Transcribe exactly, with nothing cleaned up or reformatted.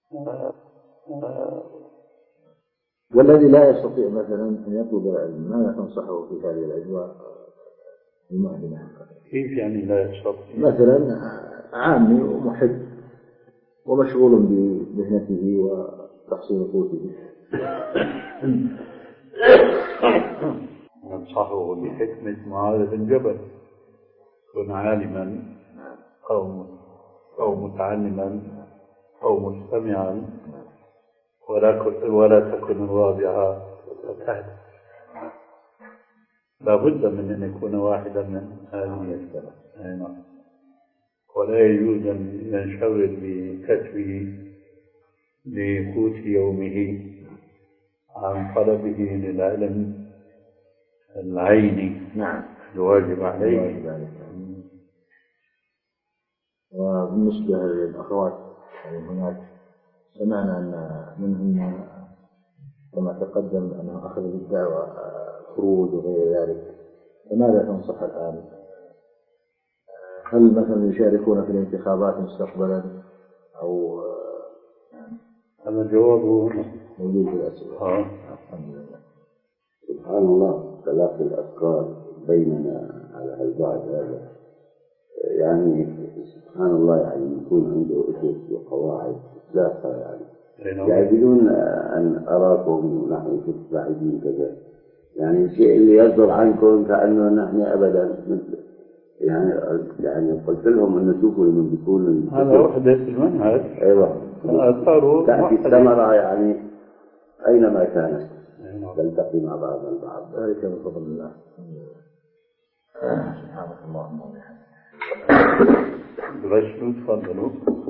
والذي لا يستطيع مثلا أن يطلب العلم ماذا تنصحه في هذه الأجواء المؤلمة؟ كيف يعني لا يستطيع؟ مثلا عامي ومحب ومشغول بمهنته وتحصيل قوته. ننصحه بحكمة معاذ بن جبل: كن عالما أو أو متعلما أو مستمعا ولا ولا تكن الرابعة وتهدى. لا بد من أن يكون واحدا من هذه الثلاث، ولا يجوز أن ينشغل بكتبه لقوت يومه عن طلبه للعلم العيني. نعم، الواجب عليه. وبالنسبة للأخوات هناك سمعنا أن منهم كما تقدم أنه أخذ بالدعوة خروج وغير ذلك، فماذا تنصح الآن؟ هل مثلا يشاركون في الانتخابات مستقبلا أو هذا جوابه موجود في الأسئلة؟ آه. سبحان الله، تلاقي الأفكار بيننا على البعض هذا، يعني سبحان الله، يعني يكون عنده أسس وقواعد إطلاقها، يعني يعني بدون أن أراكم نحن كنت بعيدين كذا، يعني الشيء اللي يصدر عنكم كأنه نحن أبدا مثل يعني يعني قلت لهم أن شوفوا لمن بيكون هذا وحدة المنهج. أيوة، تأتي الثمرة يعني أينما كانت تلتقي مع بعض البعض. ذلك من فضل الله. سبحانك اللهم وبحمدك. تفضلوا.